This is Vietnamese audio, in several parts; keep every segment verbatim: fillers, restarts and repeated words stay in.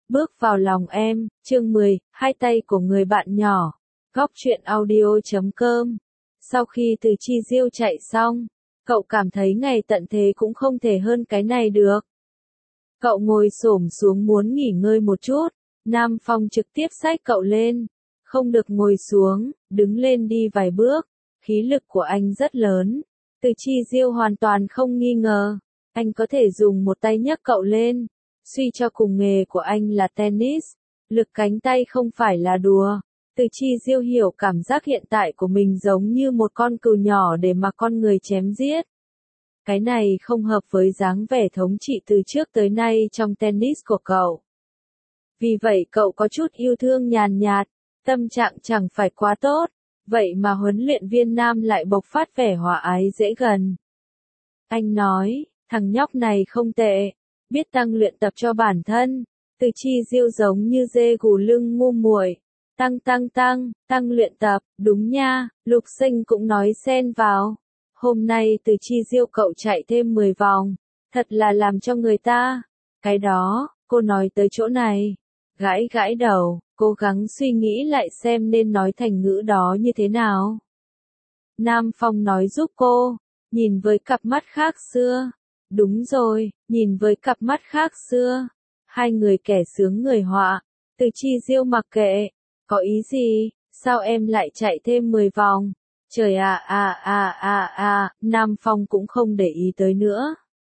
Bước vào lòng em, chương mười, hai tay của người bạn nhỏ. Góc truyện audio chấm com. Sau khi từ Chi Diêu chạy xong, cậu cảm thấy ngày tận thế cũng không thể hơn cái này được. Cậu ngồi xổm xuống muốn nghỉ ngơi một chút, Nam Phong trực tiếp xách cậu lên. Không được ngồi xuống, đứng lên đi vài bước, khí lực của anh rất lớn. Từ Chi Diêu hoàn toàn không nghi ngờ, anh có thể dùng một tay nhấc cậu lên. Suy cho cùng nghề của anh là tennis, lực cánh tay không phải là đùa. Từ Chi Diêu hiểu cảm giác hiện tại của mình giống như một con cừu nhỏ để mà con người chém giết. Cái này không hợp với dáng vẻ thống trị từ trước tới nay trong tennis của cậu. Vì vậy cậu có chút yêu thương nhàn nhạt, tâm trạng chẳng phải quá tốt, vậy mà huấn luyện viên nam lại bộc phát vẻ hòa ái dễ gần. Anh nói, thằng nhóc này không tệ, biết tăng luyện tập cho bản thân. Từ Chi Diêu giống như dê gù lưng ngu muội, tăng tăng tăng, tăng luyện tập, đúng nha, Lục Sinh cũng nói xen vào. Hôm nay Từ Chi Diêu cậu chạy thêm mười vòng, thật là làm cho người ta. Cái đó, cô nói tới chỗ này, gãi gãi đầu, cố gắng suy nghĩ lại xem nên nói thành ngữ đó như thế nào. Nam Phong nói giúp cô, nhìn với cặp mắt khác xưa. Đúng rồi, nhìn với cặp mắt khác xưa. Hai người kẻ sướng người họa. Từ Chi Diêu mặc kệ. Có ý gì? Sao em lại chạy thêm mười vòng? Trời à à à à à, Nam Phong cũng không để ý tới nữa.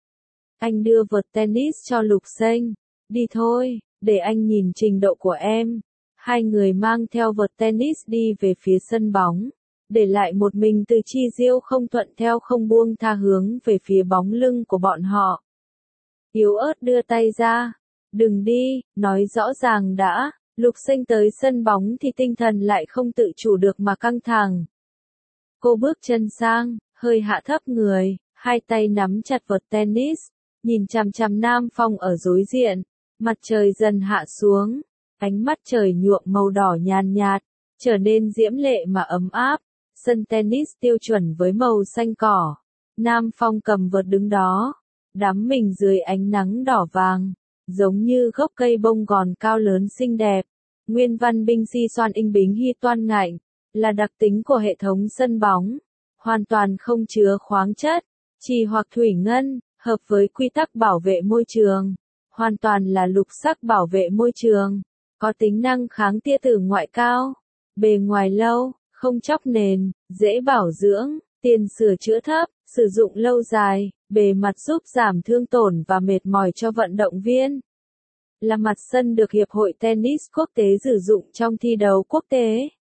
Anh đưa vợt tennis cho Lục Sinh. Đi thôi, để anh nhìn trình độ của em. Hai người mang theo vợt tennis đi về phía sân bóng. Để lại một mình Từ Chi Diêu không thuận theo không buông tha hướng về phía bóng lưng của bọn họ. Yếu ớt đưa tay ra. Đừng đi, nói rõ ràng đã. Lục Sinh tới sân bóng thì tinh thần lại không tự chủ được mà căng thẳng. Cô bước chân sang, hơi hạ thấp người, hai tay nắm chặt vợt tennis, nhìn chằm chằm Nam Phong ở đối diện. Mặt trời dần hạ xuống, ánh mắt trời nhuộm màu đỏ nhàn nhạt, trở nên diễm lệ mà ấm áp. Sân tennis tiêu chuẩn với màu xanh cỏ. Nam Phong cầm vợt đứng đó, đắm mình dưới ánh nắng đỏ vàng, giống như gốc cây bông gòn cao lớn xinh đẹp. Nguyên văn binh si xoan inh bính hy toan ngạnh, là đặc tính của hệ thống sân bóng, hoàn toàn không chứa khoáng chất, trì hoặc thủy ngân, hợp với quy tắc bảo vệ môi trường, hoàn toàn là lục sắc bảo vệ môi trường, có tính năng kháng tia tử ngoại cao, bề ngoài lâu, không chóc nền, dễ bảo dưỡng, tiền sửa chữa thấp, sử dụng lâu dài, bề mặt giúp giảm thương tổn và mệt mỏi cho vận động viên. Là mặt sân được Hiệp hội Tennis Quốc tế sử dụng trong thi đấu quốc tế.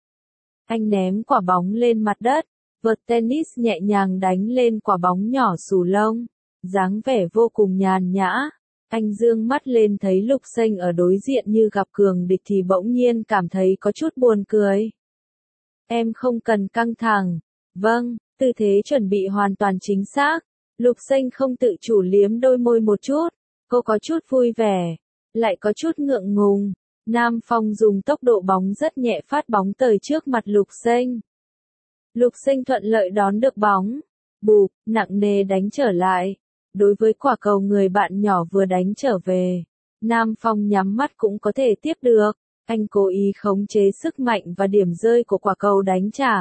Anh ném quả bóng lên mặt đất, vợt tennis nhẹ nhàng đánh lên quả bóng nhỏ xù lông, dáng vẻ vô cùng nhàn nhã. Anh dương mắt lên thấy Lục Sinh ở đối diện như gặp cường địch thì bỗng nhiên cảm thấy có chút buồn cười. Em không cần căng thẳng. Vâng, tư thế chuẩn bị hoàn toàn chính xác. Lục Sinh không tự chủ liếm đôi môi một chút, cô có chút vui vẻ, lại có chút ngượng ngùng. Nam Phong dùng tốc độ bóng rất nhẹ phát bóng tới trước mặt Lục Sinh. Lục Sinh thuận lợi đón được bóng, bụp, nặng nề đánh trở lại. Đối với quả cầu người bạn nhỏ vừa đánh trở về, Nam Phong nhắm mắt cũng có thể tiếp được. Anh cố ý khống chế sức mạnh và điểm rơi của quả cầu đánh trả.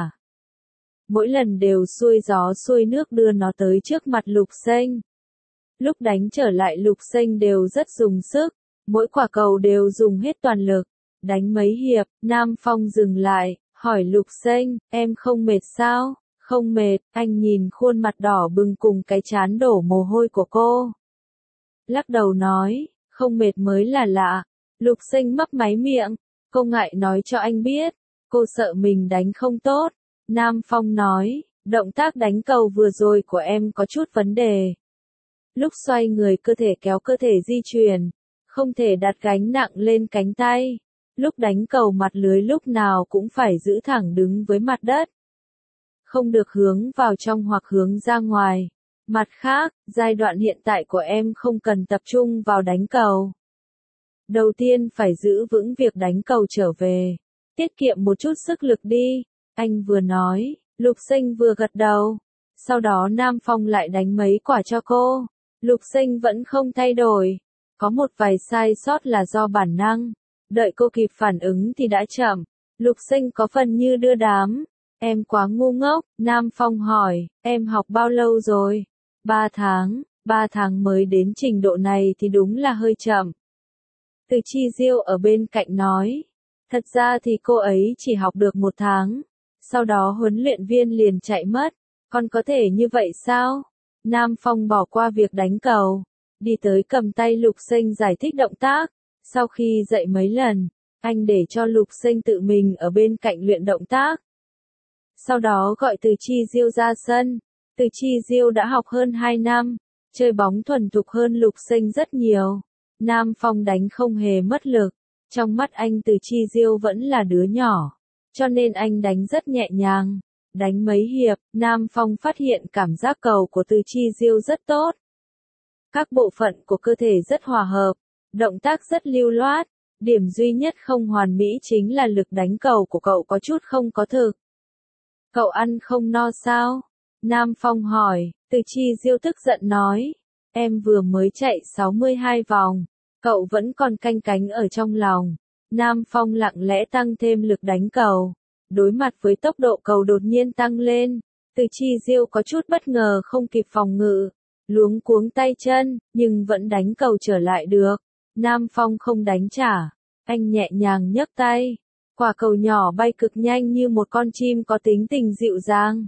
Mỗi lần đều xuôi gió xuôi nước đưa nó tới trước mặt Lục Sinh. Lúc đánh trở lại Lục Sinh đều rất dùng sức, mỗi quả cầu đều dùng hết toàn lực. Đánh mấy hiệp, Nam Phong dừng lại, hỏi Lục Sinh, em không mệt sao? Không mệt, anh nhìn khuôn mặt đỏ bừng cùng cái trán đổ mồ hôi của cô. Lắc đầu nói, không mệt mới là lạ. Lục Sinh mấp máy miệng, cô ngại nói cho anh biết, cô sợ mình đánh không tốt. Nam Phong nói, động tác đánh cầu vừa rồi của em có chút vấn đề. Lúc xoay người cơ thể kéo cơ thể di chuyển, không thể đặt gánh nặng lên cánh tay. Lúc đánh cầu mặt lưới lúc nào cũng phải giữ thẳng đứng với mặt đất. Không được hướng vào trong hoặc hướng ra ngoài. Mặt khác, giai đoạn hiện tại của em không cần tập trung vào đánh cầu. Đầu tiên phải giữ vững việc đánh cầu trở về. Tiết kiệm một chút sức lực đi. Anh vừa nói, Lục Sinh vừa gật đầu. Sau đó Nam Phong lại đánh mấy quả cho cô. Lục Sinh vẫn không thay đổi. Có một vài sai sót là do bản năng. Đợi cô kịp phản ứng thì đã chậm. Lục Sinh có phần như đưa đám. Em quá ngu ngốc, Nam Phong hỏi, em học bao lâu rồi? Ba tháng, ba tháng mới đến trình độ này thì đúng là hơi chậm. Từ Chi Diêu ở bên cạnh nói, thật ra thì cô ấy chỉ học được một tháng. Sau đó huấn luyện viên liền chạy mất. Còn có thể như vậy sao? Nam Phong bỏ qua việc đánh cầu. Đi tới cầm tay Lục Sinh giải thích động tác. Sau khi dạy mấy lần, anh để cho Lục Sinh tự mình ở bên cạnh luyện động tác. Sau đó gọi Từ Chi Diêu ra sân. Từ Chi Diêu đã học hơn hai năm, chơi bóng thuần thục hơn Lục Sinh rất nhiều. Nam Phong đánh không hề mất lực. Trong mắt anh Từ Chi Diêu vẫn là đứa nhỏ, cho nên anh đánh rất nhẹ nhàng. Đánh mấy hiệp, Nam Phong phát hiện cảm giác cầu của Từ Chi Diêu rất tốt. Các bộ phận của cơ thể rất hòa hợp, động tác rất lưu loát. Điểm duy nhất không hoàn mỹ chính là lực đánh cầu của cậu có chút không có thực. Cậu ăn không no sao? Nam Phong hỏi. Từ Chi Diêu tức giận nói. Em vừa mới chạy sáu mươi hai vòng. Cậu vẫn còn canh cánh ở trong lòng. Nam Phong lặng lẽ tăng thêm lực đánh cầu. Đối mặt với tốc độ cầu đột nhiên tăng lên, Từ Chi Diêu có chút bất ngờ không kịp phòng ngự. Luống cuống tay chân, nhưng vẫn đánh cầu trở lại được. Nam Phong không đánh trả. Anh nhẹ nhàng nhấc tay. Quả cầu nhỏ bay cực nhanh như một con chim có tính tình dịu dàng.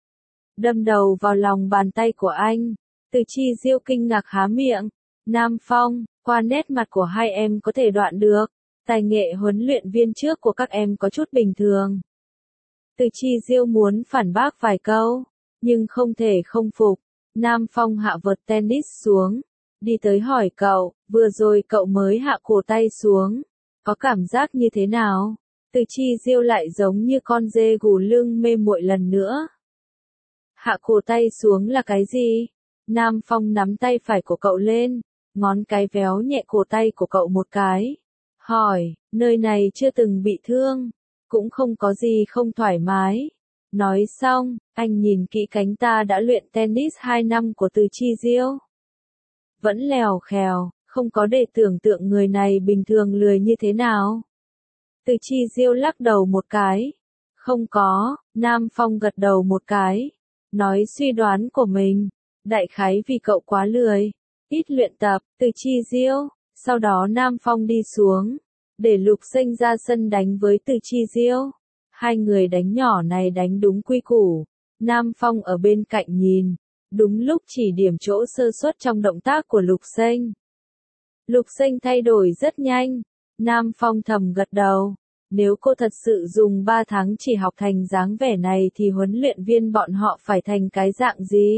Đâm đầu vào lòng bàn tay của anh. Từ Chi Diêu kinh ngạc há miệng. Nam Phong, qua nét mặt của hai em có thể đoạn được. Tài nghệ huấn luyện viên trước của các em có chút bình thường. Từ Chi Diêu muốn phản bác vài câu, nhưng không thể không phục. Nam Phong hạ vợt tennis xuống. Đi tới hỏi cậu, vừa rồi cậu mới hạ cổ tay xuống. Có cảm giác như thế nào? Từ Chi Diêu lại giống như con dê gù lưng mê muội lần nữa. Hạ cổ tay xuống là cái gì? Nam Phong nắm tay phải của cậu lên, ngón cái véo nhẹ cổ tay của cậu một cái. Hỏi, nơi này chưa từng bị thương, cũng không có gì không thoải mái. Nói xong, anh nhìn kỹ cánh ta đã luyện tennis hai năm của Từ Chi Diêu. Vẫn lèo khèo, không có để tưởng tượng người này bình thường lười như thế nào. Từ Chi Diêu lắc đầu một cái. Không có, Nam Phong gật đầu một cái. Nói suy đoán của mình. Đại khái vì cậu quá lười, ít luyện tập. Từ Chi Diêu. Sau đó Nam Phong đi xuống, để Lục Sinh ra sân đánh với Từ Chi Diêu. Hai người đánh nhỏ này đánh đúng quy củ. Nam Phong ở bên cạnh nhìn, đúng lúc chỉ điểm chỗ sơ suất trong động tác của Lục Sinh. Lục Sinh thay đổi rất nhanh. Nam Phong thầm gật đầu. Nếu cô thật sự dùng ba tháng chỉ học thành dáng vẻ này thì huấn luyện viên bọn họ phải thành cái dạng gì?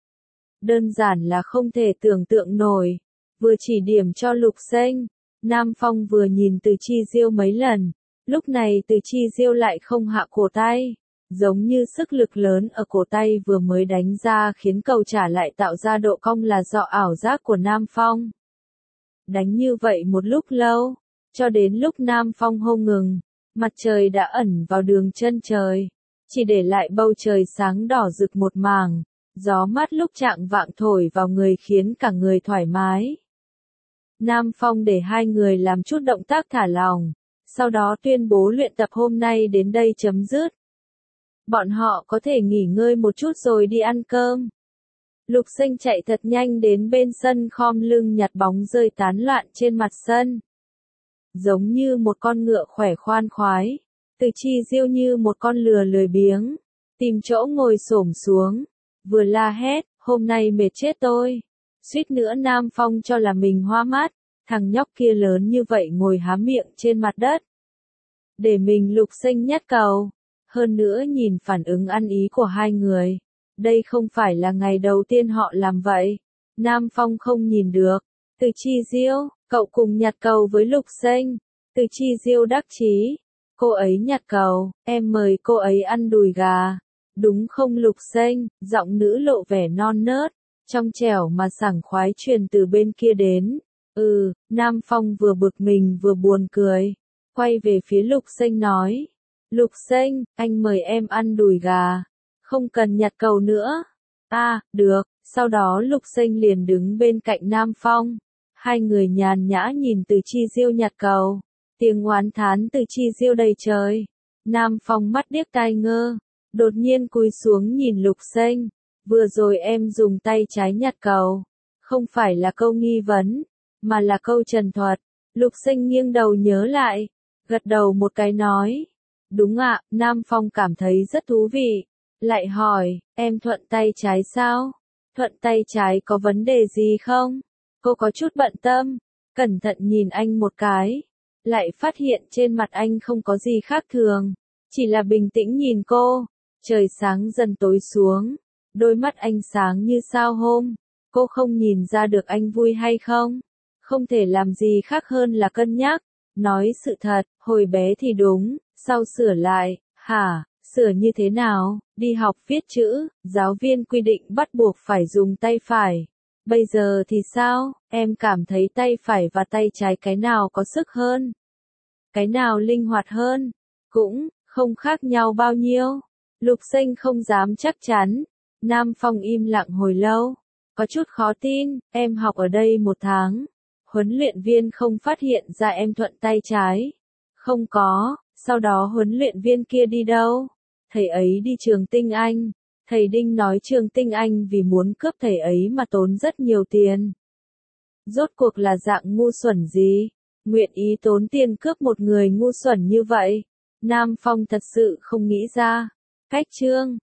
Đơn giản là không thể tưởng tượng nổi. Vừa chỉ điểm cho Lục Sinh, Nam Phong vừa nhìn Từ Chi Diêu mấy lần. Lúc này Từ Chi Diêu lại không hạ cổ tay. Giống như sức lực lớn ở cổ tay vừa mới đánh ra khiến cầu trả lại tạo ra độ cong là do ảo giác của Nam Phong. Đánh như vậy một lúc lâu, cho đến lúc Nam Phong hô ngừng, mặt trời đã ẩn vào đường chân trời, chỉ để lại bầu trời sáng đỏ rực một mảng, gió mát lúc chạng vạng thổi vào người khiến cả người thoải mái. Nam Phong để hai người làm chút động tác thả lỏng, sau đó tuyên bố luyện tập hôm nay đến đây chấm dứt. Bọn họ có thể nghỉ ngơi một chút rồi đi ăn cơm. Lục Sinh chạy thật nhanh đến bên sân khom lưng nhặt bóng rơi tán loạn trên mặt sân. Giống như một con ngựa khỏe khoan khoái. Từ Chi Diêu như một con lừa lười biếng. Tìm chỗ ngồi xổm xuống. Vừa la hét, hôm nay mệt chết tôi. Suýt nữa Nam Phong cho là mình hoa mắt. Thằng nhóc kia lớn như vậy ngồi há miệng trên mặt đất. Để mình Lục Sinh nhát cầu. Hơn nữa nhìn phản ứng ăn ý của hai người. Đây không phải là ngày đầu tiên họ làm vậy. Nam Phong không nhìn được. Từ Chi Diêu, cậu cùng nhặt cầu với Lục Sinh. Từ Chi Diêu đắc chí. Cô ấy nhặt cầu, em mời cô ấy ăn đùi gà. Đúng không Lục Sinh? Giọng nữ lộ vẻ non nớt, trong trẻo mà sảng khoái truyền từ bên kia đến. Ừ, Nam Phong vừa bực mình vừa buồn cười. Quay về phía Lục Sinh nói. Lục Sinh, anh mời em ăn đùi gà. Không cần nhặt cầu nữa. À, được. Sau đó Lục Sinh liền đứng bên cạnh Nam Phong. Hai người nhàn nhã nhìn Từ Chi Diêu nhặt cầu. Tiếng oán thán Từ Chi Diêu đầy trời. Nam Phong mắt điếc tai ngơ. Đột nhiên cúi xuống nhìn Lục Sinh. Vừa rồi em dùng tay trái nhặt cầu. Không phải là câu nghi vấn, mà là câu trần thuật. Lục Sinh nghiêng đầu nhớ lại. Gật đầu một cái nói. Đúng ạ, Nam Phong cảm thấy rất thú vị. Lại hỏi, em thuận tay trái sao? Thuận tay trái có vấn đề gì không? Cô có chút bận tâm, cẩn thận nhìn anh một cái. Lại phát hiện trên mặt anh không có gì khác thường. Chỉ là bình tĩnh nhìn cô. Trời sáng dần tối xuống. Đôi mắt anh sáng như sao hôm. Cô không nhìn ra được anh vui hay không? Không thể làm gì khác hơn là cân nhắc. Nói sự thật, hồi bé thì đúng, sau sửa lại, hả, sửa như thế nào? Đi học viết chữ, giáo viên quy định bắt buộc phải dùng tay phải. Bây giờ thì sao? Em cảm thấy tay phải và tay trái cái nào có sức hơn? Cái nào linh hoạt hơn? Cũng không khác nhau bao nhiêu. Lục Sinh không dám chắc chắn. Nam Phong im lặng hồi lâu. Có chút khó tin, em học ở đây một tháng. Huấn luyện viên không phát hiện ra em thuận tay trái. Không có, sau đó huấn luyện viên kia đi đâu? Thầy ấy đi trường Tinh Anh. Thầy Đinh nói trường Tinh Anh vì muốn cướp thầy ấy mà tốn rất nhiều tiền. Rốt cuộc là dạng ngu xuẩn gì? Nguyện ý tốn tiền cướp một người ngu xuẩn như vậy? Nam Phong thật sự không nghĩ ra. Cách chương